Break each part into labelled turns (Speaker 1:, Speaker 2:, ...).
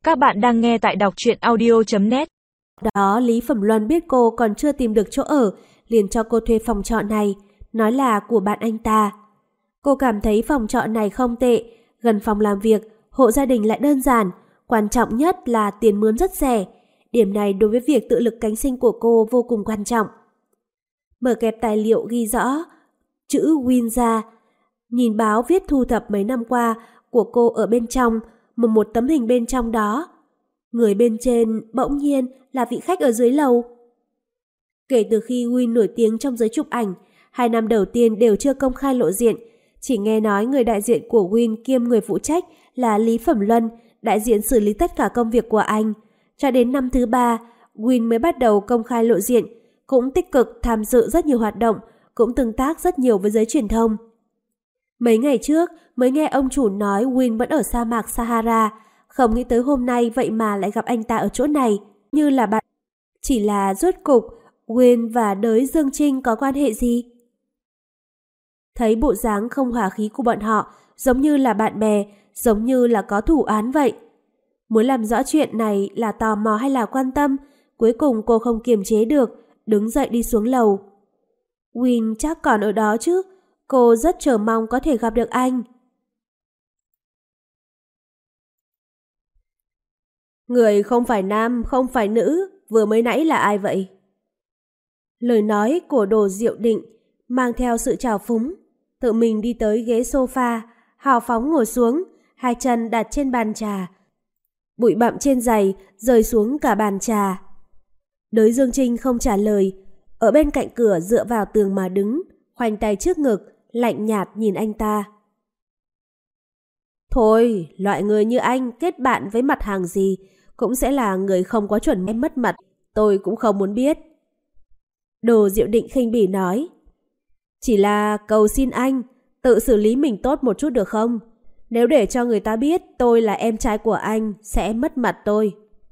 Speaker 1: Các bạn đang nghe tại đọc truyện audio.net.
Speaker 2: Đó, Lý Phẩm Luân biết cô còn chưa tìm được chỗ ở, liền cho cô thuê phòng trọ này, nói là của bạn anh ta. Cô cảm thấy phòng trọ này không tệ, gần phòng làm việc, hộ gia đình lại đơn giản, quan trọng nhất là tiền mướn rất rẻ. Điểm này đối với việc tự lực cánh sinh của cô vô cùng quan trọng. Mở kẹp tài liệu ghi rõ chữ Win ra, nhìn báo viết thu thập mấy năm qua của cô ở bên trong, một tấm hình bên trong đó. Người bên trên bỗng nhiên là vị khách ở dưới lầu. Kể từ khi Win nổi tiếng trong giới chụp ảnh, 2 năm đầu tiên đều chưa công khai lộ diện, chỉ nghe nói người đại diện của Win kiêm người phụ trách là Lý Phẩm Luân, đại diện xử lý tất cả công việc của anh. Cho đến năm thứ 3, Win mới bắt đầu công khai lộ diện, cũng tích cực tham dự rất nhiều hoạt động, cũng tương tác rất nhiều với giới truyền thông. Mấy ngày trước mới nghe ông chủ nói Win vẫn ở sa mạc Sahara, không nghĩ tới hôm nay vậy mà lại gặp anh ta ở chỗ này, như là bạn. Chỉ là rốt cục, Win và đới Dương Trinh có quan hệ gì? Thấy bộ dáng không hòa khí của bọn họ, giống như là bạn bè, giống như là có thủ án vậy. Muốn làm rõ chuyện này là tò mò hay là quan tâm, cuối cùng cô không kiềm chế được, đứng dậy đi xuống lầu. Win chắc còn ở đó chứ, cô rất chờ mong có thể gặp được anh.
Speaker 3: Người không phải nam, không phải nữ, vừa mới nãy là ai vậy?
Speaker 2: Lời nói của Đồ Diệu Định mang theo sự trào phúng, tự mình đi tới ghế sofa, hào phóng ngồi xuống, hai chân đặt trên bàn trà. Bụi bặm trên giày rơi xuống cả bàn trà. Đới Dương Trinh không trả lời, ở bên cạnh cửa dựa vào tường mà đứng, khoanh tay trước ngực, lạnh nhạt nhìn anh ta.
Speaker 3: Thôi, loại người như anh kết bạn với mặt hàng gì cũng sẽ là người không có chuẩn em mất mặt, tôi cũng không muốn biết.
Speaker 2: Đồ Diệu Định khinh bỉ nói.
Speaker 3: Chỉ là cầu xin anh, tự xử lý mình tốt một chút được không? Nếu để cho người ta biết tôi là em trai của anh, sẽ mất mặt tôi.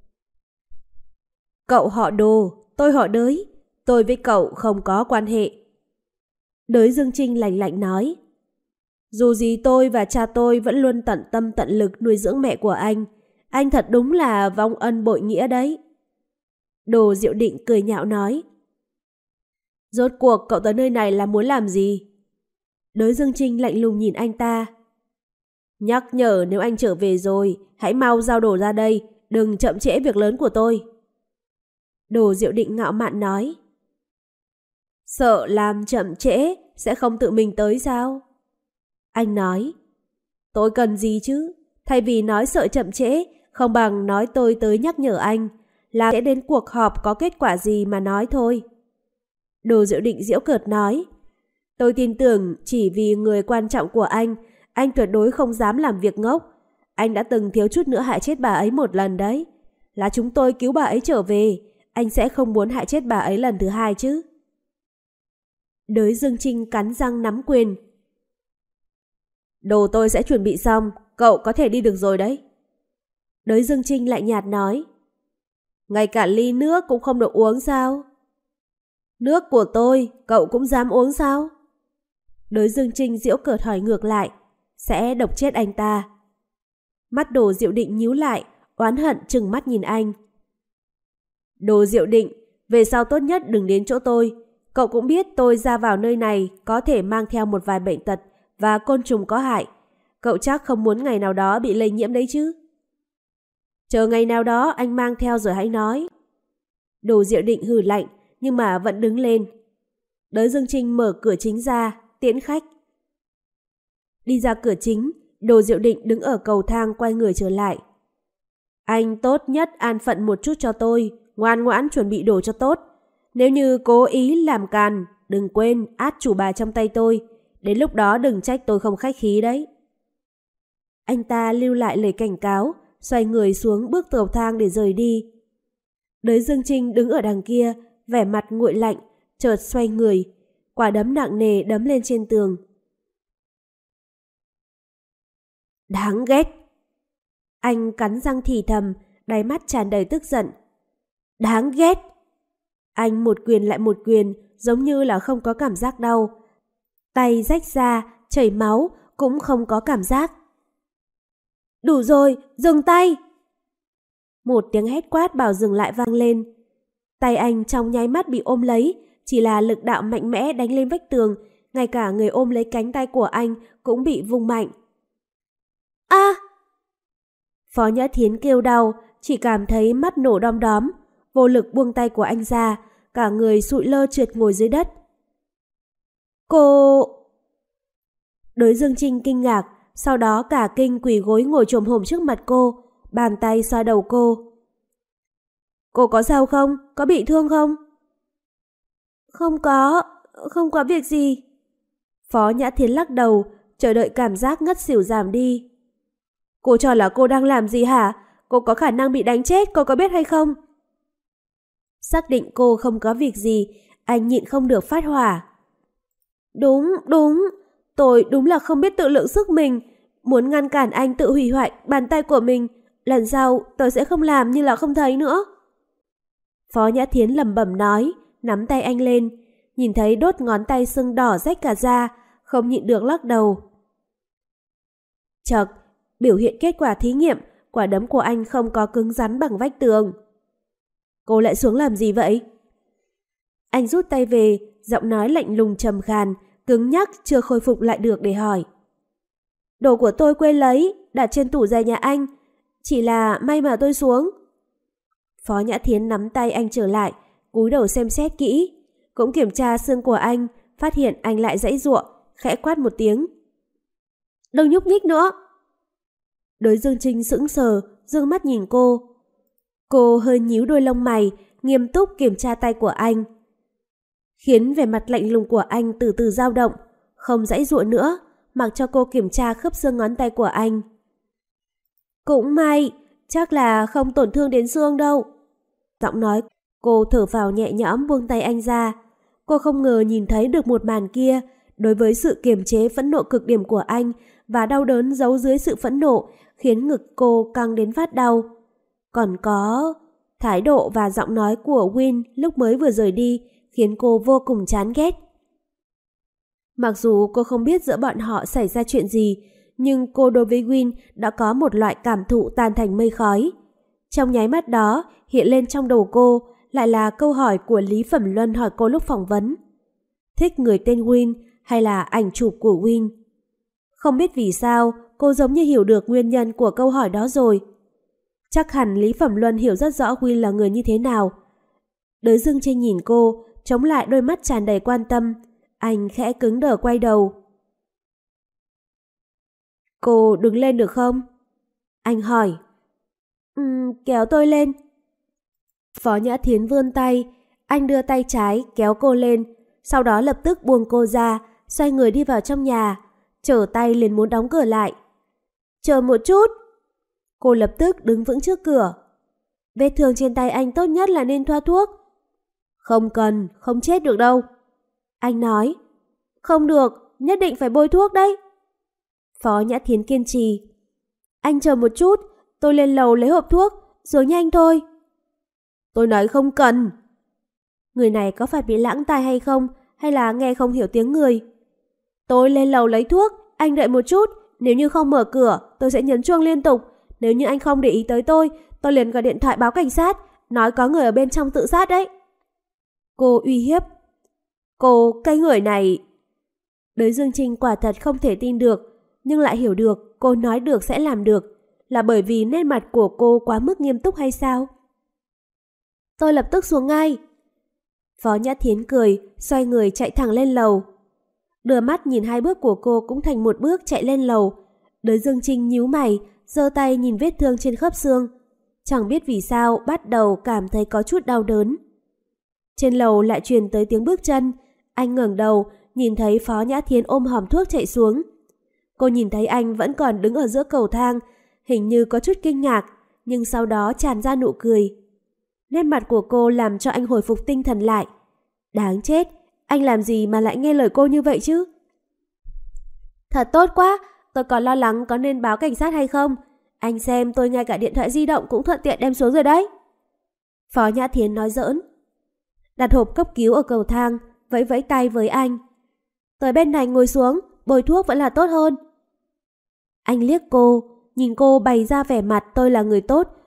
Speaker 3: Cậu họ Đồ, tôi họ Đới, tôi với cậu không có quan hệ.
Speaker 2: Đới Dương Trinh lạnh lạnh nói.
Speaker 3: Dù gì tôi và cha tôi vẫn luôn tận tâm tận lực nuôi dưỡng mẹ của anh thật đúng là vong ân bội nghĩa đấy.
Speaker 2: Đồ Diệu Định cười nhạo nói.
Speaker 3: Rốt cuộc cậu tới nơi này là muốn làm gì?
Speaker 2: Đới Dương Trinh lạnh lùng nhìn anh ta.
Speaker 3: Nhắc nhở nếu anh trở về rồi, hãy mau giao đồ ra đây, đừng chậm trễ việc lớn của tôi.
Speaker 2: Đồ Diệu Định ngạo mạn nói.
Speaker 3: Sợ làm chậm trễ, sẽ không tự mình tới sao?
Speaker 2: Anh nói.
Speaker 3: Tôi cần gì chứ? Thay vì nói sợ chậm trễ, không bằng nói tôi tới nhắc nhở anh, là sẽ đến cuộc họp có kết quả gì mà nói thôi.
Speaker 2: Đồ Diệu Định giễu cợt nói.
Speaker 3: Tôi tin tưởng chỉ vì người quan trọng của anh tuyệt đối không dám làm việc ngốc. Anh đã từng thiếu chút nữa hại chết bà ấy một lần đấy. Là chúng tôi cứu bà ấy trở về, anh sẽ không muốn hại chết bà ấy lần thứ hai chứ?
Speaker 2: Đới Dương Trinh cắn răng nắm quyền.
Speaker 3: Đồ tôi sẽ chuẩn bị xong, cậu có thể đi được rồi đấy.
Speaker 2: Đới Dương Trinh lạnh nhạt nói.
Speaker 3: Ngay cả ly nước cũng không được uống sao? Nước của tôi, cậu cũng dám uống sao?
Speaker 2: Đới Dương Trinh giễu cợt hỏi ngược lại, sẽ độc chết anh ta. Mắt Đồ Diệu Định nhíu lại, oán hận trừng mắt nhìn anh.
Speaker 3: Đồ Diệu Định, về sau tốt nhất đừng đến chỗ tôi. Cậu cũng biết tôi ra vào nơi này có thể mang theo một vài bệnh tật và côn trùng có hại. Cậu chắc không muốn ngày nào đó bị lây nhiễm đấy chứ? Chờ ngày nào đó anh mang theo rồi hãy nói.
Speaker 2: Đồ Diệu Định hừ lạnh nhưng mà vẫn đứng lên.
Speaker 3: Đới Dương Trinh mở cửa chính ra, tiễn khách.
Speaker 2: Đi ra cửa chính, Đồ Diệu Định đứng ở cầu thang quay người trở lại.
Speaker 3: Anh tốt nhất an phận một chút cho tôi, ngoan ngoãn chuẩn bị đồ cho tốt. Nếu như cố ý làm càn, đừng quên át chủ bà trong tay tôi. Đến lúc đó đừng trách tôi không khách khí đấy.
Speaker 2: Anh ta lưu lại lời cảnh cáo, xoay người xuống bước cầu thang để rời đi. Đới Dương Trinh đứng ở đằng kia, vẻ mặt nguội lạnh, chợt xoay người, quả đấm nặng nề đấm lên trên tường.
Speaker 3: Đáng ghét!
Speaker 2: Anh cắn răng thì thầm, đáy mắt tràn đầy tức giận.
Speaker 3: Đáng ghét!
Speaker 2: Anh một quyền lại một quyền, giống như là không có cảm giác đau. Tay rách ra, chảy máu, cũng không có cảm giác.
Speaker 3: Đủ rồi, dừng tay!
Speaker 2: Một tiếng hét quát bảo dừng lại vang lên. Tay anh trong nháy mắt bị ôm lấy, chỉ là lực đạo mạnh mẽ đánh lên vách tường, ngay cả người ôm lấy cánh tay của anh cũng bị vung mạnh. A! Phó Nhã Thiến kêu đau, chỉ cảm thấy mắt nổ đom đóm, vô lực buông tay của anh ra, cả người sụi lơ trượt ngồi dưới đất. Cô... Đối Dương Trinh kinh ngạc, sau đó cả kinh quỳ gối ngồi chồm hổm trước mặt cô, bàn tay xoa đầu cô. Cô có sao không? Có bị thương không? Không có việc gì. Phó Nhã Thiến lắc đầu, chờ đợi cảm giác ngất xỉu giảm đi. Cô cho là cô đang làm gì hả? Cô có khả năng bị đánh chết, cô có biết hay không? Xác định cô không có việc gì, anh nhịn không được phát hỏa. Đúng, tôi đúng là không biết tự lượng sức mình, muốn ngăn cản anh tự hủy hoại bàn tay của mình. Lần sau tôi sẽ không làm như là không thấy nữa. Phó Nhã Thiến lẩm bẩm nói, nắm tay anh lên, nhìn thấy đốt ngón tay sưng đỏ rách cả da, không nhịn được lắc đầu. Chật, biểu hiện kết quả thí nghiệm, quả đấm của anh không có cứng rắn bằng vách tường. Cô lại xuống làm gì vậy? Anh rút tay về, giọng nói lạnh lùng trầm khàn, cứng nhắc chưa khôi phục lại được để hỏi. Đồ của tôi quên lấy, đặt trên tủ giày nhà anh. Chỉ là may mà tôi xuống. Phó Nhã Thiến nắm tay anh trở lại, cúi đầu xem xét kỹ, cũng kiểm tra xương của anh, phát hiện anh lại giãy giụa, khẽ quát một tiếng. Đừng nhúc nhích nữa. Đối Dương Trinh sững sờ, dương mắt nhìn cô. Cô hơi nhíu đôi lông mày, nghiêm túc kiểm tra tay của anh, khiến vẻ mặt lạnh lùng của anh từ từ dao động, không giãy giụa nữa, mặc cho cô kiểm tra khớp xương ngón tay của anh. Cũng may, chắc là không tổn thương đến xương đâu. Giọng nói, cô thở phào nhẹ nhõm buông tay anh ra. Cô không ngờ nhìn thấy được một màn kia, đối với sự kiềm chế phẫn nộ cực điểm của anh và đau đớn giấu dưới sự phẫn nộ, khiến ngực cô căng đến phát đau. Còn có thái độ và giọng nói của Win lúc mới vừa rời đi, khiến cô vô cùng chán ghét. Mặc dù cô không biết giữa bọn họ xảy ra chuyện gì, nhưng cô đối với Win đã có một loại cảm thụ tan thành mây khói. Trong nháy mắt đó, hiện lên trong đầu cô lại là câu hỏi của Lý Phẩm Luân hỏi cô lúc phỏng vấn. Thích người tên Win hay là ảnh chụp của Win? Không biết vì sao, cô giống như hiểu được nguyên nhân của câu hỏi đó rồi. Chắc hẳn Lý Phẩm Luân hiểu rất rõ Win là người như thế nào. Đới Dương Trinh nhìn cô, chống lại đôi mắt tràn đầy quan tâm. Anh khẽ cứng đờ quay đầu. Cô đứng lên được không? Anh hỏi. Kéo tôi lên. Phó Nhã Thiến vươn tay, anh đưa tay trái kéo cô lên, sau đó lập tức buông cô ra, xoay người đi vào trong nhà, trở tay liền muốn đóng cửa lại. Chờ một chút. Cô lập tức đứng vững trước cửa. Vết thương trên tay anh tốt nhất là nên thoa thuốc. Không cần, không chết được đâu. Anh nói. Không được, nhất định phải bôi thuốc đấy. Phó Nhã Thiến kiên trì. Anh chờ một chút, tôi lên lầu lấy hộp thuốc, rồi nhanh thôi. Tôi nói không cần. Người này có phải bị lãng tai hay không, hay là nghe không hiểu tiếng người? Tôi lên lầu lấy thuốc, anh đợi một chút, nếu như không mở cửa, tôi sẽ nhấn chuông liên tục. Nếu như anh không để ý tới tôi liền gọi điện thoại báo cảnh sát, nói có người ở bên trong tự sát đấy. Cô uy hiếp. Cô, cái người này... Đới Dương Trinh quả thật không thể tin được, nhưng lại hiểu được cô nói được sẽ làm được. Là bởi vì nét mặt của cô quá mức nghiêm túc hay sao? Tôi lập tức xuống ngay. Phó Nhã Thiến cười, xoay người chạy thẳng lên lầu. Đưa mắt nhìn hai bước của cô cũng thành một bước chạy lên lầu. Đới Dương Trinh nhíu mày, giơ tay nhìn vết thương trên khớp xương. Chẳng biết vì sao bắt đầu cảm thấy có chút đau đớn. Trên lầu lại truyền tới tiếng bước chân. Anh ngẩng đầu, nhìn thấy Phó Nhã Thiến ôm hòm thuốc chạy xuống. Cô nhìn thấy anh vẫn còn đứng ở giữa cầu thang, hình như có chút kinh ngạc, nhưng sau đó tràn ra nụ cười. Nét mặt của cô làm cho anh hồi phục tinh thần lại. Đáng chết, anh làm gì mà lại nghe lời cô như vậy chứ? Thật tốt quá, tôi còn lo lắng có nên báo cảnh sát hay không. Anh xem tôi ngay cả điện thoại di động cũng thuận tiện đem xuống rồi đấy. Phó Nhã Thiến nói giỡn. Đặt hộp cấp cứu ở cầu thang, vẫy vẫy tay với anh. Tới bên này ngồi xuống, bôi thuốc vẫn là tốt hơn. Anh liếc cô, nhìn cô bày ra vẻ mặt tôi là người tốt,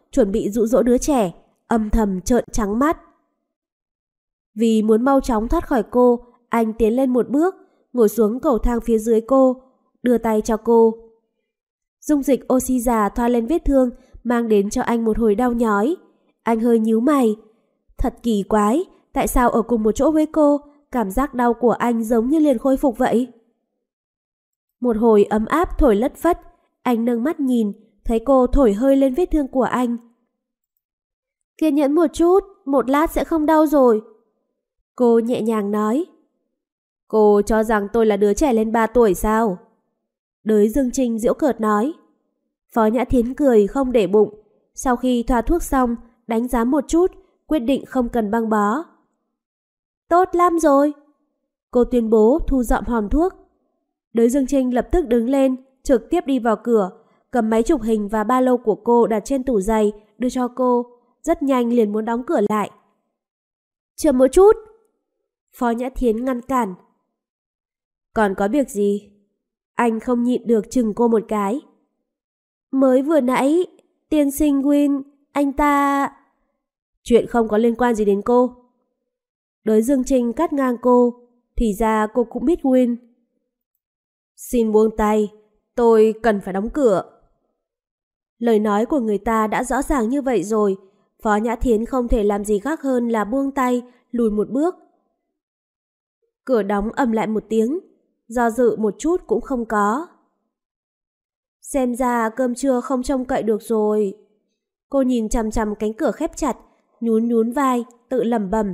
Speaker 2: chuẩn bị dụ dỗ đứa trẻ, âm thầm trợn trắng mắt. Vì muốn mau chóng thoát khỏi cô, anh tiến lên một bước, ngồi xuống cầu thang phía dưới cô, đưa tay cho cô. Dung dịch oxy già thoa lên vết thương, mang đến cho anh một hồi đau nhói. Anh hơi nhíu mày. Thật kỳ quái, tại sao ở cùng một chỗ với cô, cảm giác đau của anh giống như liền khôi phục vậy? Một hồi ấm áp thổi lất phất, anh nâng mắt nhìn, thấy cô thổi hơi lên vết thương của anh. Kiên nhẫn một chút, một lát sẽ không đau rồi. Cô nhẹ nhàng nói. Cô cho rằng tôi là đứa trẻ lên 3 tuổi sao? Đới Dương Trinh giễu cợt nói. Phó Nhã Thiến cười không để bụng. Sau khi thoa thuốc xong, đánh giá một chút, quyết định không cần băng bó. Tốt lắm rồi. Cô tuyên bố thu dọn hòm thuốc. Đới Dương Trinh lập tức đứng lên, trực tiếp đi vào cửa, cầm máy chụp hình và ba lô của cô đặt trên tủ giày, đưa cho cô. Rất nhanh liền muốn đóng cửa lại. Chờ một chút. Phó Nhã Thiến ngăn cản. Còn có việc gì? Anh không nhịn được chừng cô một cái. Mới vừa nãy, tiên sinh Win, anh ta... Chuyện không có liên quan gì đến cô. Đới Dương Trinh cắt ngang cô. Thì ra cô cũng biết Win. Xin buông tay, tôi cần phải đóng cửa. Lời nói của người ta đã rõ ràng như vậy rồi. Phó Nhã Thiến không thể làm gì khác hơn là buông tay, lùi một bước. Cửa đóng ầm lại một tiếng, do dự một chút cũng không có. Xem ra cơm trưa không trông cậy được rồi. Cô nhìn chằm chằm cánh cửa khép chặt, nhún nhún vai, tự lẩm bẩm.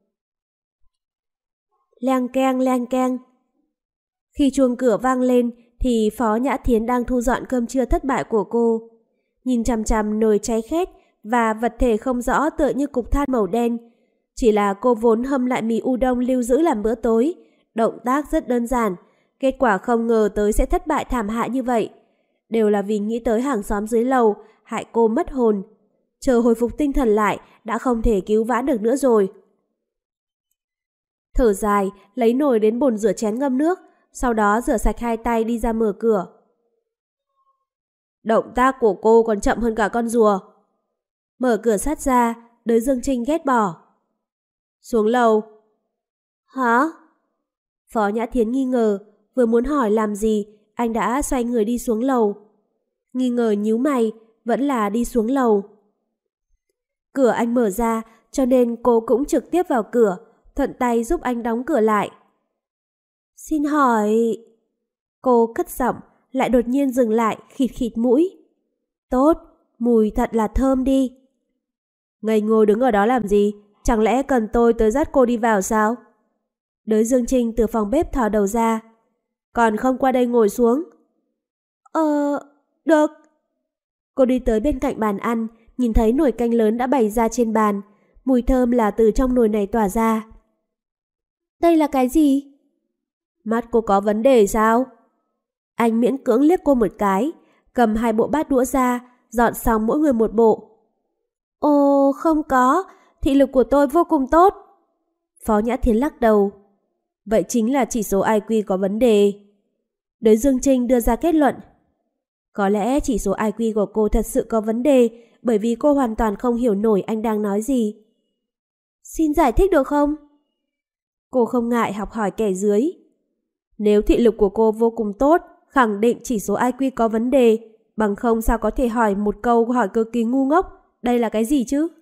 Speaker 2: Leng keng leng keng. Khi chuông cửa vang lên thì Phó Nhã Thiến đang thu dọn cơm trưa thất bại của cô. Nhìn chằm chằm nồi cháy khét và vật thể không rõ tựa như cục than màu đen. Chỉ là cô vốn hâm lại mì udon lưu giữ làm bữa tối. Động tác rất đơn giản, kết quả không ngờ tới sẽ thất bại thảm hại như vậy. Đều là vì nghĩ tới hàng xóm dưới lầu, hại cô mất hồn. Chờ hồi phục tinh thần lại, đã không thể cứu vãn được nữa rồi. Thở dài, lấy nồi đến bồn rửa chén ngâm nước, sau đó rửa sạch hai tay đi ra mở cửa. Động tác của cô còn chậm hơn cả con rùa. Mở cửa sắt ra, Đới Dương Trinh ghét bỏ. Xuống lầu. Hả? Phó Nhã Thiến nghi ngờ, vừa muốn hỏi làm gì, anh đã xoay người đi xuống lầu. Nghi ngờ nhíu mày, vẫn là đi xuống lầu. Cửa anh mở ra, cho nên cô cũng trực tiếp vào cửa, thuận tay giúp anh đóng cửa lại. Xin hỏi... Cô cất giọng, lại đột nhiên dừng lại, khịt khịt mũi. Tốt, mùi thật là thơm đi. Ngây ngô đứng ở đó làm gì? Chẳng lẽ cần tôi tới dắt cô đi vào sao? Đới Dương Trinh từ phòng bếp thò đầu ra. Còn không qua đây ngồi xuống? Được. Cô đi tới bên cạnh bàn ăn, nhìn thấy nồi canh lớn đã bày ra trên bàn. Mùi thơm là từ trong nồi này tỏa ra. Đây là cái gì? Mắt cô có vấn đề sao? Anh miễn cưỡng liếc cô một cái, cầm 2 bộ bát đũa ra, dọn xong mỗi người một bộ. Ồ, không có, thị lực của tôi vô cùng tốt. Phó Nhã Thiến lắc đầu. Vậy chính là chỉ số IQ có vấn đề. Đới Dương Trinh đưa ra kết luận. Có lẽ chỉ số IQ của cô thật sự có vấn đề, bởi vì cô hoàn toàn không hiểu nổi anh đang nói gì. Xin giải thích được không? Cô không ngại học hỏi kẻ dưới. Nếu thị lực của cô vô cùng tốt, khẳng định chỉ số IQ có vấn đề, bằng không sao có thể hỏi một câu hỏi cực kỳ ngu ngốc, đây là cái gì chứ?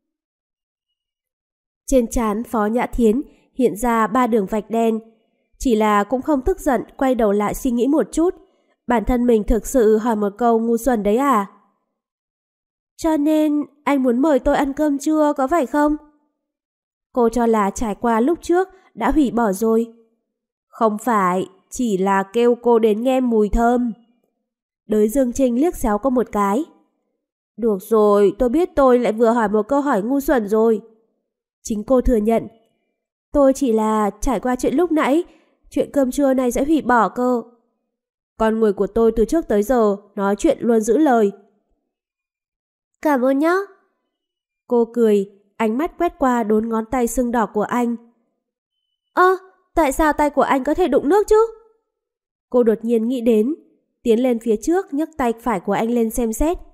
Speaker 2: Trên trán Phó Nhã Thiến hiện ra 3 đường vạch đen. Chỉ là cũng không tức giận, quay đầu lại suy nghĩ một chút. Bản thân mình thực sự hỏi một câu ngu xuẩn đấy à? Cho nên anh muốn mời tôi ăn cơm trưa có phải không? Cô cho là trải qua lúc trước đã hủy bỏ rồi. Không phải, chỉ là kêu cô đến nghe mùi thơm. Đới Dương Trinh liếc xéo cô một cái. Được rồi, tôi biết tôi lại vừa hỏi một câu hỏi ngu xuẩn rồi. Chính cô thừa nhận. Tôi chỉ là trải qua chuyện lúc nãy, chuyện cơm trưa này sẽ hủy bỏ cơ. Con người của tôi từ trước tới giờ nói chuyện luôn giữ lời. Cảm ơn nhá. Cô cười, ánh mắt quét qua đốn ngón tay sưng đỏ của anh. Tại sao tay của anh có thể đụng nước chứ? Cô đột nhiên nghĩ đến, tiến lên phía trước nhấc tay phải của anh lên xem xét.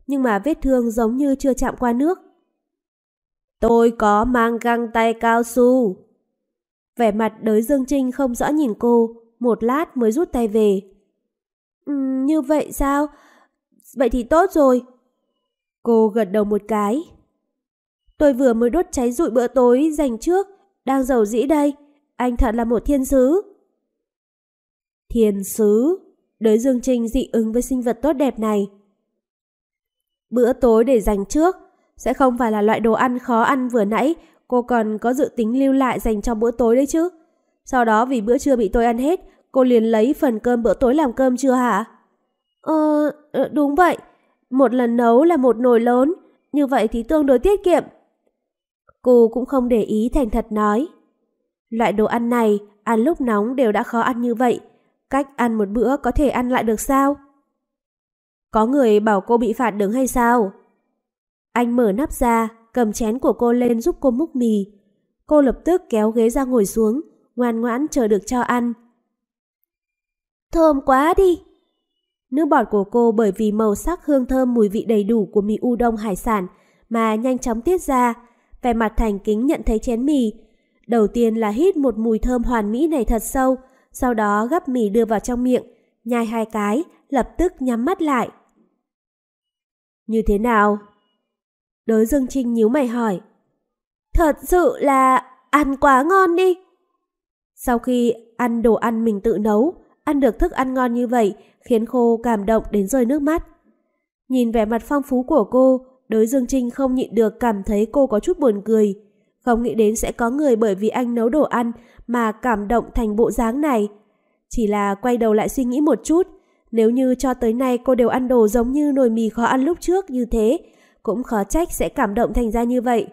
Speaker 2: nhưng mà vết thương giống như chưa chạm qua nước. Tôi có mang găng tay cao su. Vẻ mặt Đới Dương Trinh không rõ nhìn cô, một lát mới rút tay về. Như vậy sao? Vậy thì tốt rồi. Cô gật đầu một cái. Tôi vừa mới đốt cháy rụi bữa tối dành trước, đang rầu rĩ đây. Anh thật là một thiên sứ. Thiên sứ? Đới Dương Trinh dị ứng với sinh vật tốt đẹp này. Bữa tối để dành trước sẽ không phải là loại đồ ăn khó ăn vừa nãy cô còn có dự tính lưu lại dành cho bữa tối đấy chứ. Sau đó vì bữa trưa bị tôi ăn hết, cô liền lấy phần cơm bữa tối làm cơm trưa hả? Đúng vậy. Một lần nấu là một nồi lớn, như vậy thì tương đối tiết kiệm. Cô cũng không để ý, thành thật nói. Loại đồ ăn này, ăn lúc nóng đều đã khó ăn như vậy. Cách ăn một bữa có thể ăn lại được sao? Có người bảo cô bị phạt đứng hay sao? Anh mở nắp ra, cầm chén của cô lên giúp cô múc mì. Cô lập tức kéo ghế ra ngồi xuống, ngoan ngoãn chờ được cho ăn. Thơm quá đi! Nước bọt của cô bởi vì màu sắc hương thơm mùi vị đầy đủ của mì udon hải sản mà nhanh chóng tiết ra, vẻ mặt thành kính nhận thấy chén mì. Đầu tiên là hít một mùi thơm hoàn mỹ này thật sâu, sau đó gắp mì đưa vào trong miệng, nhai 2 cái, lập tức nhắm mắt lại. Như thế nào? Đới Dương Trinh nhíu mày hỏi. Thật sự là ăn quá ngon đi. Sau khi ăn đồ ăn mình tự nấu, ăn được thức ăn ngon như vậy khiến cô cảm động đến rơi nước mắt. Nhìn vẻ mặt phong phú của cô, Đới Dương Trinh không nhịn được cảm thấy cô có chút buồn cười. Không nghĩ đến sẽ có người bởi vì anh nấu đồ ăn mà cảm động thành bộ dáng này. Chỉ là quay đầu lại suy nghĩ một chút, nếu như cho tới nay cô đều ăn đồ giống như nồi mì khó ăn lúc trước như thế, cũng khó trách sẽ cảm động thành ra như vậy.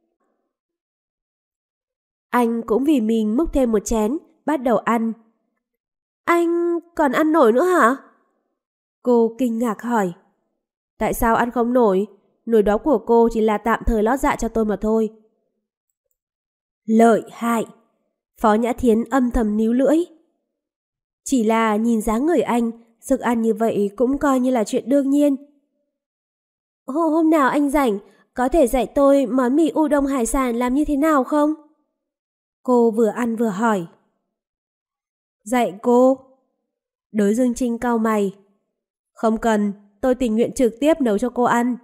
Speaker 2: Anh cũng vì mình múc thêm một chén, bắt đầu ăn. Anh còn ăn nổi nữa hả? Cô kinh ngạc hỏi. Tại sao ăn không nổi? Nồi đó của cô chỉ là tạm thời lót dạ cho tôi mà thôi. Lợi hại! Phó Nhã Thiến âm thầm níu lưỡi. Chỉ là nhìn dáng người anh, sức ăn như vậy cũng coi như là chuyện đương nhiên. Hôm nào anh rảnh, có thể dạy tôi món mì udon hải sản làm như thế nào không? Cô vừa ăn vừa hỏi. Dạy cô? Đới Dương Trinh cau mày. Không cần, tôi tình nguyện trực tiếp nấu cho cô ăn.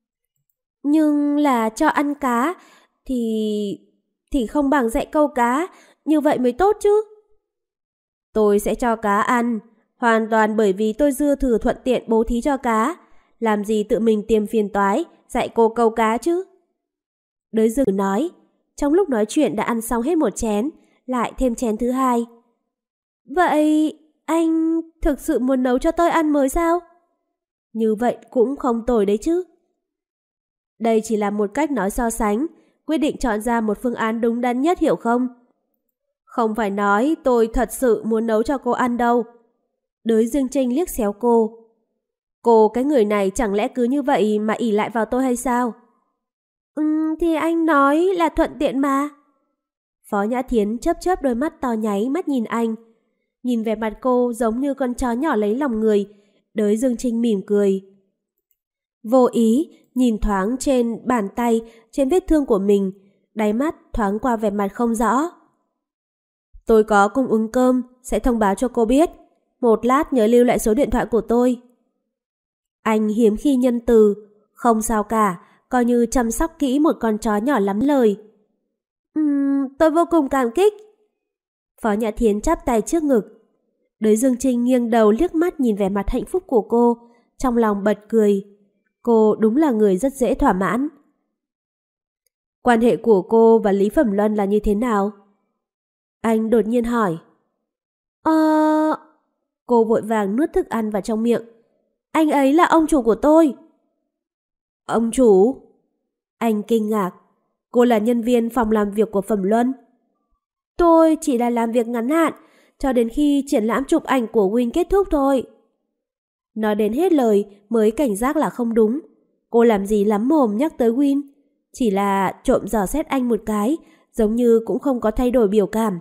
Speaker 2: Nhưng là cho ăn cá thì không bằng dạy câu cá, như vậy mới tốt chứ. Tôi sẽ cho cá ăn, hoàn toàn bởi vì tôi dư thừa thuận tiện bố thí cho cá. Làm gì tự mình tìm phiền toái, dạy cô câu cá chứ? Đới Dương nói, trong lúc nói chuyện đã ăn xong hết một chén, lại thêm chén thứ hai. Vậy anh thực sự muốn nấu cho tôi ăn mới sao? Như vậy cũng không tồi đấy chứ. Đây chỉ là một cách nói so sánh, quyết định chọn ra một phương án đúng đắn nhất, hiểu không? Không phải nói tôi thật sự muốn nấu cho cô ăn đâu. Đới Dương Trinh liếc xéo cô. Cô cái người này chẳng lẽ cứ như vậy mà ỷ lại vào tôi hay sao? Thì anh nói là thuận tiện mà. Phó Nhã Thiến chớp chớp đôi mắt to nháy mắt nhìn anh. Nhìn vẻ mặt cô giống như con chó nhỏ lấy lòng người, Đới Dương Trinh mỉm cười. Vô ý nhìn thoáng trên bàn tay, trên vết thương của mình, đáy mắt thoáng qua vẻ mặt không rõ. Tôi có cung ứng cơm, sẽ thông báo cho cô biết. Một lát nhớ lưu lại số điện thoại của tôi. Anh hiếm khi nhân từ, không sao cả, coi như chăm sóc kỹ một con chó nhỏ lắm lời. Tôi vô cùng cảm kích. Phó Nhã Thiến chắp tay trước ngực. Đới Dương Trinh nghiêng đầu liếc mắt nhìn vẻ mặt hạnh phúc của cô, trong lòng bật cười. Cô đúng là người rất dễ thỏa mãn. Quan hệ của cô và Lý Phẩm Luân là như thế nào? Anh đột nhiên hỏi. Cô vội vàng nuốt thức ăn vào trong miệng. Anh ấy là ông chủ của tôi. Ông chủ? Anh kinh ngạc. Cô là nhân viên phòng làm việc của Phẩm Luân. Tôi chỉ là làm việc ngắn hạn, cho đến khi triển lãm chụp ảnh của Win kết thúc thôi. Nói đến hết lời mới cảnh giác là không đúng. Cô làm gì lắm mồm nhắc tới Win. Chỉ là trộm dò xét anh một cái, giống như cũng không có thay đổi biểu cảm.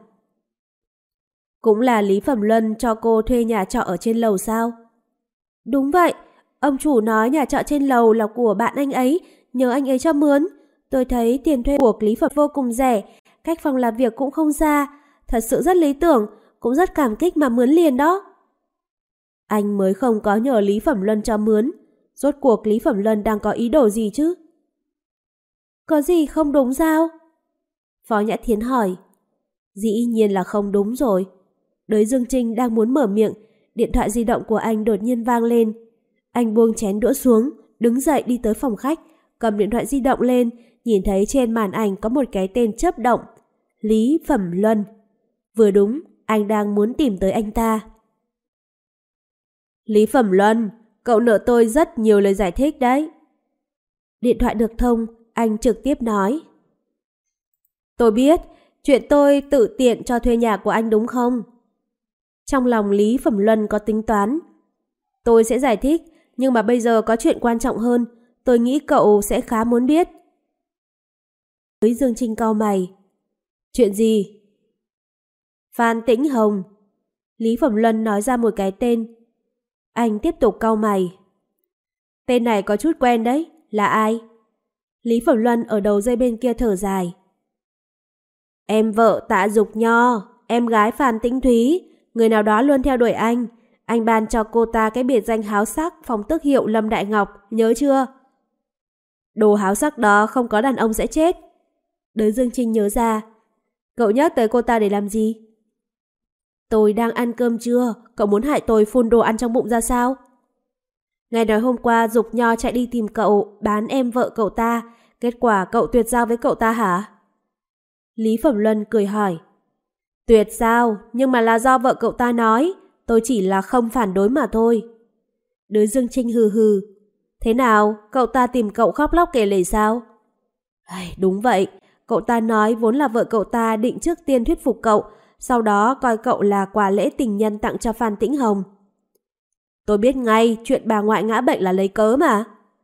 Speaker 2: Cũng là Lý Phẩm Luân cho cô thuê nhà trọ ở trên lầu sao? Đúng vậy, Ông chủ nói nhà trọ trên lầu là của bạn anh ấy, nhờ anh ấy cho mướn. Tôi thấy tiền thuê của Lý Phẩm vô cùng rẻ, cách phòng làm việc cũng không xa. Thật sự rất lý tưởng, cũng rất cảm kích mà mướn liền đó. Anh mới không có nhờ Lý Phẩm Luân cho mướn. Rốt cuộc Lý Phẩm Luân đang có ý đồ gì chứ? Có gì không đúng sao? Phó Nhã Thiến hỏi. Dĩ nhiên là không đúng rồi. Đới Dương Trinh đang muốn mở miệng, điện thoại di động của anh đột nhiên vang lên. Anh buông chén đũa xuống, đứng dậy đi tới phòng khách, cầm điện thoại di động lên, nhìn thấy trên màn ảnh có một cái tên chớp động. Lý Phẩm Luân. Vừa đúng, anh đang muốn tìm tới anh ta. Lý Phẩm Luân, cậu nợ tôi rất nhiều lời giải thích đấy. Điện thoại được thông, anh trực tiếp nói. Tôi biết, chuyện tôi tự tiện cho thuê nhà của anh đúng không? Trong lòng Lý Phẩm Luân có tính toán. Tôi sẽ giải thích, nhưng mà bây giờ có chuyện quan trọng hơn, tôi nghĩ cậu sẽ khá muốn biết. Với Dương Trinh cau mày. Chuyện gì? Phan Tĩnh Hồng. Lý Phẩm Luân nói ra một cái tên. Anh tiếp tục cau mày. Tên này có chút quen đấy, là ai? Lý Phẩm Luân ở đầu dây bên kia thở dài. Em vợ Tạ Dục Nho, em gái Phan Tĩnh Thúy, người nào đó luôn theo đuổi anh. Anh ban cho cô ta cái biệt danh háo sắc phong tước hiệu Lâm Đại Ngọc, nhớ chưa? Đồ háo sắc đó không có đàn ông sẽ chết. Đới Dương Trinh nhớ ra. Cậu nhắc tới cô ta để làm gì? Tôi đang ăn cơm trưa, cậu muốn hại tôi phun đồ ăn trong bụng ra sao? Nghe nói hôm qua Dục Nho chạy đi tìm cậu, bán em vợ cậu ta, kết quả cậu tuyệt giao với cậu ta hả? Lý Phẩm Luân cười hỏi. Tuyệt giao, nhưng mà là do vợ cậu ta nói, tôi chỉ là không phản đối mà thôi. Đới Dương Trinh hừ hừ. Thế nào, cậu ta tìm cậu khóc lóc kể lể sao? Đúng vậy, cậu ta nói vốn là vợ cậu ta định trước tiên thuyết phục cậu, sau đó coi cậu là quà lễ tình nhân tặng cho Phan Tĩnh Hồng. Tôi biết ngay chuyện bà ngoại ngã bệnh là lấy cớ mà.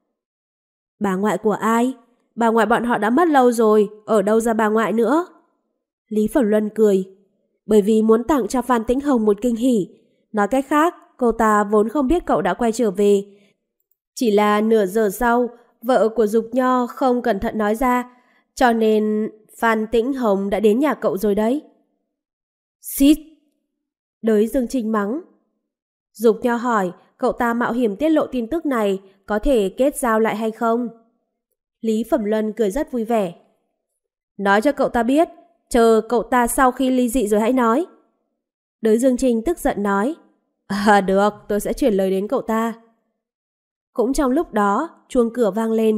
Speaker 2: Bà ngoại của ai? Bà ngoại bọn họ đã mất lâu rồi, ở đâu ra bà ngoại nữa? Lý Phẩm Luân cười. Bởi vì muốn tặng cho Phan Tĩnh Hồng một kinh hỉ. Nói cách khác, cô ta vốn không biết cậu đã quay trở về. Chỉ là nửa giờ sau, vợ của Dục Nho không cẩn thận nói ra, cho nên Phan Tĩnh Hồng đã đến nhà cậu rồi đấy. Xít! Đới Dương Trinh mắng. Dục Nho hỏi, cậu ta mạo hiểm tiết lộ tin tức này có thể kết giao lại hay không? Lý Phẩm Luân cười rất vui vẻ. Nói cho cậu ta biết, chờ cậu ta sau khi ly dị rồi hãy nói. Đới Dương Trinh tức giận nói. Được, tôi sẽ chuyển lời đến cậu ta. Cũng trong lúc đó, chuông cửa vang lên.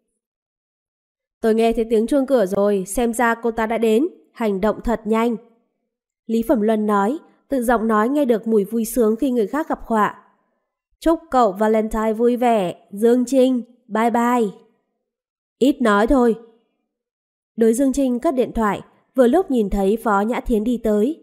Speaker 2: Tôi nghe thấy tiếng chuông cửa rồi, xem ra cô ta đã đến, hành động thật nhanh. Lý Phẩm Luân nói, tự giọng nói nghe được mùi vui sướng khi người khác gặp họa. Chúc cậu Valentine vui vẻ, Dương Trinh, bye bye. Ít nói thôi. Đới Dương Trinh cất điện thoại, vừa lúc nhìn thấy Phó Nhã Thiến đi tới.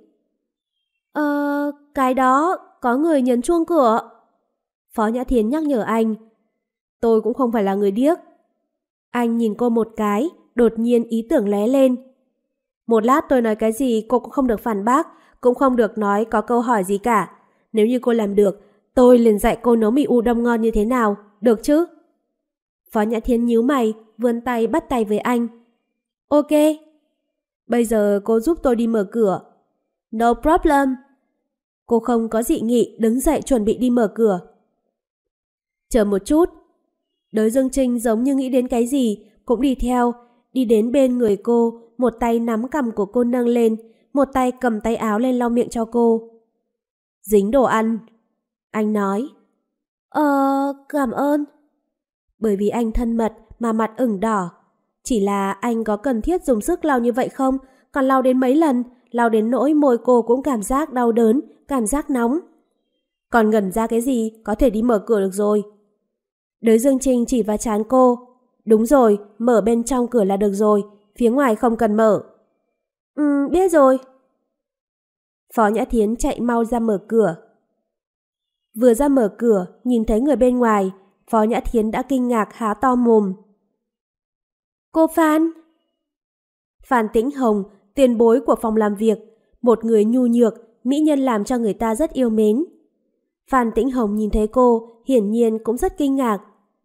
Speaker 2: Cái đó, có người nhấn chuông cửa. Phó Nhã Thiến nhắc nhở anh. Tôi cũng không phải là người điếc. Anh nhìn cô một cái, đột nhiên ý tưởng lóe lên. Một lát tôi nói cái gì cô cũng không được phản bác, cũng không được nói có câu hỏi gì cả. Nếu như cô làm được, tôi liền dạy cô nấu mì udon ngon như thế nào, được chứ? Phó Nhã Thiến nhíu mày, vươn tay bắt tay với anh. Ok. Bây giờ cô giúp tôi đi mở cửa. No problem. Cô không có dị nghị, đứng dậy chuẩn bị đi mở cửa. Chờ một chút. Đới Dương Trinh giống như nghĩ đến cái gì, cũng đi theo, đi đến bên người cô, một tay nắm cằm của cô nâng lên, một tay cầm tay áo lên lau miệng cho cô. Dính đồ ăn. Anh nói. Cảm ơn. Bởi vì anh thân mật mà mặt ửng đỏ. Chỉ là anh có cần thiết dùng sức lau như vậy không? Còn lau đến mấy lần, lau đến nỗi môi cô cũng cảm giác đau đớn, cảm giác nóng. Còn ngẩn ra cái gì, có thể đi mở cửa được rồi. Đới Dương Trinh chỉ vào trán cô. Đúng rồi, mở bên trong cửa là được rồi, phía ngoài không cần mở. Biết rồi. Phó Nhã Thiến chạy mau ra mở cửa. Vừa ra mở cửa, nhìn thấy người bên ngoài, Phó Nhã Thiến đã kinh ngạc há to mồm. Cô Phan. Phan Tĩnh Hồng, tiền bối của phòng làm việc, một người nhu nhược, mỹ nhân làm cho người ta rất yêu mến. Phan Tĩnh Hồng nhìn thấy cô, hiển nhiên cũng rất kinh ngạc.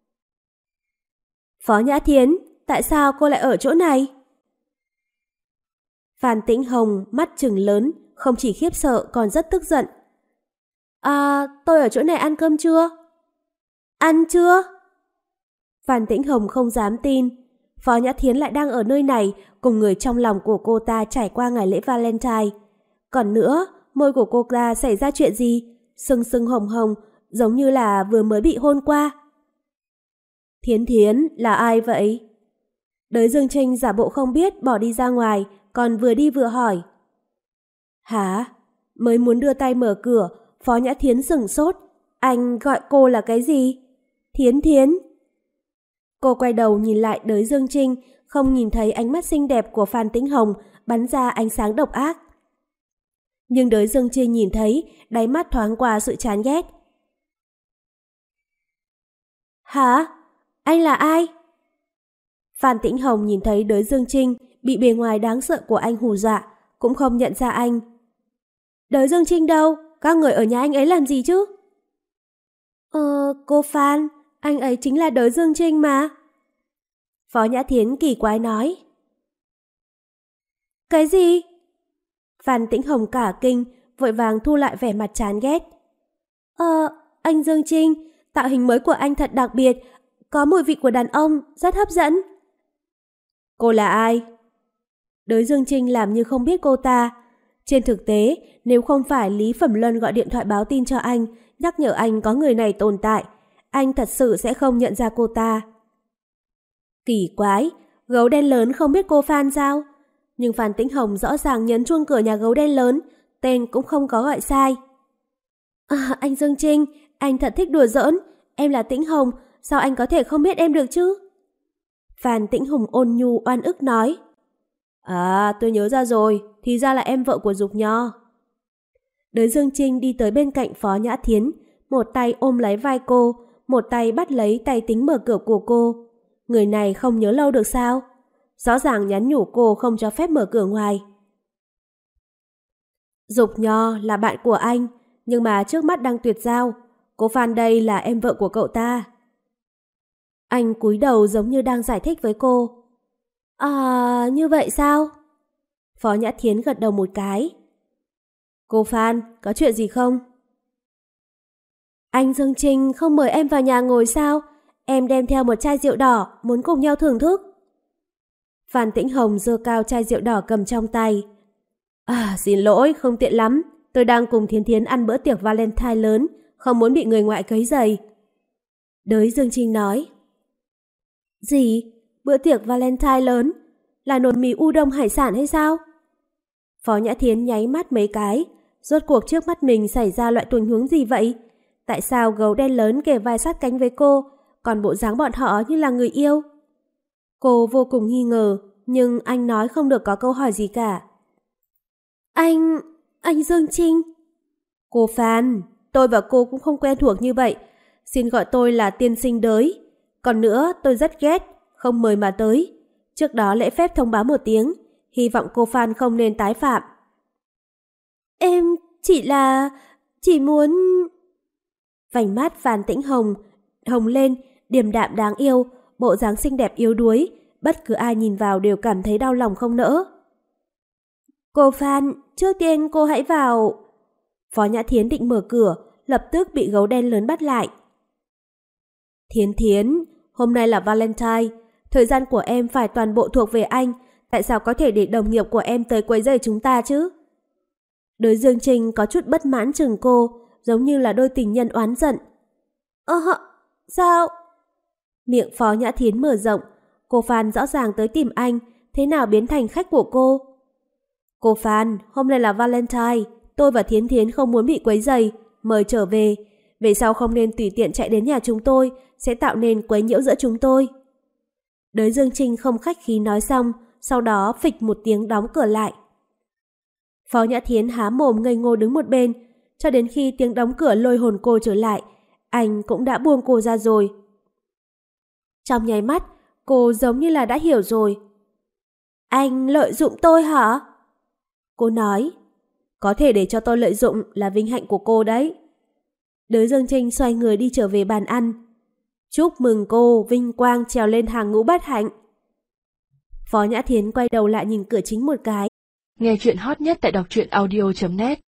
Speaker 2: Phó Nhã Thiến, tại sao cô lại ở chỗ này? Phan Tĩnh Hồng mắt trừng lớn, không chỉ khiếp sợ còn rất tức giận. Tôi ở chỗ này ăn cơm chưa? Ăn chưa? Phan Tĩnh Hồng không dám tin. Phó Nhã Thiến lại đang ở nơi này cùng người trong lòng của cô ta trải qua ngày lễ Valentine. Còn nữa, môi của cô ta xảy ra chuyện gì? Sưng sưng hồng hồng, giống như là vừa mới bị hôn qua. Thiến Thiến là ai vậy? Đới Dương Trinh giả bộ không biết bỏ đi ra ngoài, còn vừa đi vừa hỏi. Hả? Mới muốn đưa tay mở cửa, Phó Nhã Thiến sửng sốt. Anh gọi cô là cái gì? Thiến Thiến. Cô quay đầu nhìn lại Đới Dương Trinh, không nhìn thấy ánh mắt xinh đẹp của Phan Tĩnh Hồng bắn ra ánh sáng độc ác. Nhưng Đới Dương Trinh nhìn thấy, đáy mắt thoáng qua sự chán ghét. Hả? Anh là ai? Phan Tĩnh Hồng nhìn thấy Đới Dương Trinh bị bề ngoài đáng sợ của anh hù dọa, cũng không nhận ra anh. Đới Dương Trinh đâu? Các người ở nhà anh ấy làm gì chứ? Cô Phan, anh ấy chính là Đới Dương Trinh mà. Phó Nhã Thiến kỳ quái nói. Cái gì? Phan Tĩnh Hồng cả kinh, vội vàng thu lại vẻ mặt chán ghét. Anh Dương Trinh, tạo hình mới của anh thật đặc biệt, có mùi vị của đàn ông, rất hấp dẫn. Cô là ai? Đới Dương Trinh làm như không biết cô ta. Trên thực tế, nếu không phải Lý Phẩm Luân gọi điện thoại báo tin cho anh, nhắc nhở anh có người này tồn tại, anh thật sự sẽ không nhận ra cô ta. Kỳ quái, gấu đen lớn không biết cô Phan sao? Nhưng Phan Tĩnh Hồng rõ ràng nhấn chuông cửa nhà gấu đen lớn, tên cũng không có gọi sai. Anh Dương Trinh, anh thật thích đùa giỡn, em là Tĩnh Hồng, sao anh có thể không biết em được chứ? Phan Tĩnh Hồng ôn nhu oan ức nói. Tôi nhớ ra rồi, thì ra là em vợ của Dục Nho. Đới Dương Trinh đi tới bên cạnh Phó Nhã Thiến, một tay ôm lấy vai cô, một tay bắt lấy tay tính mở cửa của cô. Người này không nhớ lâu được sao? Rõ ràng nhắn nhủ cô không cho phép mở cửa ngoài. Dục Nho là bạn của anh, nhưng mà trước mắt đang tuyệt giao. Cô Phan đây là em vợ của cậu ta. Anh cúi đầu giống như đang giải thích với cô. Như vậy sao? Phó Nhã Thiến gật đầu một cái. Cô Phan, có chuyện gì không? Anh Dương Trinh không mời em vào nhà ngồi sao? Em đem theo một chai rượu đỏ, muốn cùng nhau thưởng thức. Phan Tĩnh Hồng giơ cao chai rượu đỏ cầm trong tay. Xin lỗi, không tiện lắm. Tôi đang cùng Thiến Thiến ăn bữa tiệc Valentine lớn, không muốn bị người ngoại quấy rầy. Đới Dương Trinh nói. Gì? Bữa tiệc Valentine lớn? Là nồi mì udon hải sản hay sao? Phó Nhã Thiến nháy mắt mấy cái. Rốt cuộc trước mắt mình xảy ra loại tình huống gì vậy? Tại sao gấu đen lớn kề vai sát cánh với cô, còn bộ dáng bọn họ như là người yêu? Cô vô cùng nghi ngờ, nhưng anh nói không được có câu hỏi gì cả. Anh Dương Trinh. Cô Phan, tôi và cô cũng không quen thuộc như vậy. Xin gọi tôi là tiên sinh Đới. Còn nữa, tôi rất ghét, không mời mà tới. Trước đó lễ phép thông báo một tiếng, hy vọng cô Phan không nên tái phạm. Em chỉ muốn... Vành mắt Phan Tĩnh Hồng hồng lên, điềm đạm đáng yêu, bộ dáng xinh đẹp yếu đuối, bất cứ ai nhìn vào đều cảm thấy đau lòng không nỡ. Cô Phan, trước tiên cô hãy vào. Phó Nhã Thiến định mở cửa, lập tức bị gấu đen lớn bắt lại. Thiến Thiến, hôm nay là Valentine, thời gian của em phải toàn bộ thuộc về anh, tại sao có thể để đồng nghiệp của em tới quấy rầy chúng ta chứ? Đới Dương Trinh có chút bất mãn chừng cô, giống như là đôi tình nhân oán giận. Sao? Miệng Phó Nhã Thiến mở rộng, cô Phan rõ ràng tới tìm anh, thế nào biến thành khách của cô? Cô Phan, hôm nay là Valentine, tôi và Thiến Thiến không muốn bị quấy rầy, mời trở về. Về sau không nên tùy tiện chạy đến nhà chúng tôi, sẽ tạo nên quấy nhiễu giữa chúng tôi. Đới Dương Trinh không khách khí nói xong, sau đó phịch một tiếng đóng cửa lại. Phó Nhã Thiến há mồm ngây ngô đứng một bên, cho đến khi tiếng đóng cửa lôi hồn cô trở lại, anh cũng đã buông cô ra rồi. Trong nháy mắt, cô giống như là đã hiểu rồi. Anh lợi dụng tôi hả? Cô nói, có thể để cho tôi lợi dụng là vinh hạnh của cô đấy. Đới Dương Trinh xoay người đi trở về bàn ăn. Chúc mừng cô vinh quang trèo lên hàng ngũ bát hạnh. Phó Nhã Thiến quay đầu lại nhìn cửa chính một cái.
Speaker 1: Nghe chuyện hot nhất tại đọc truyện audio.net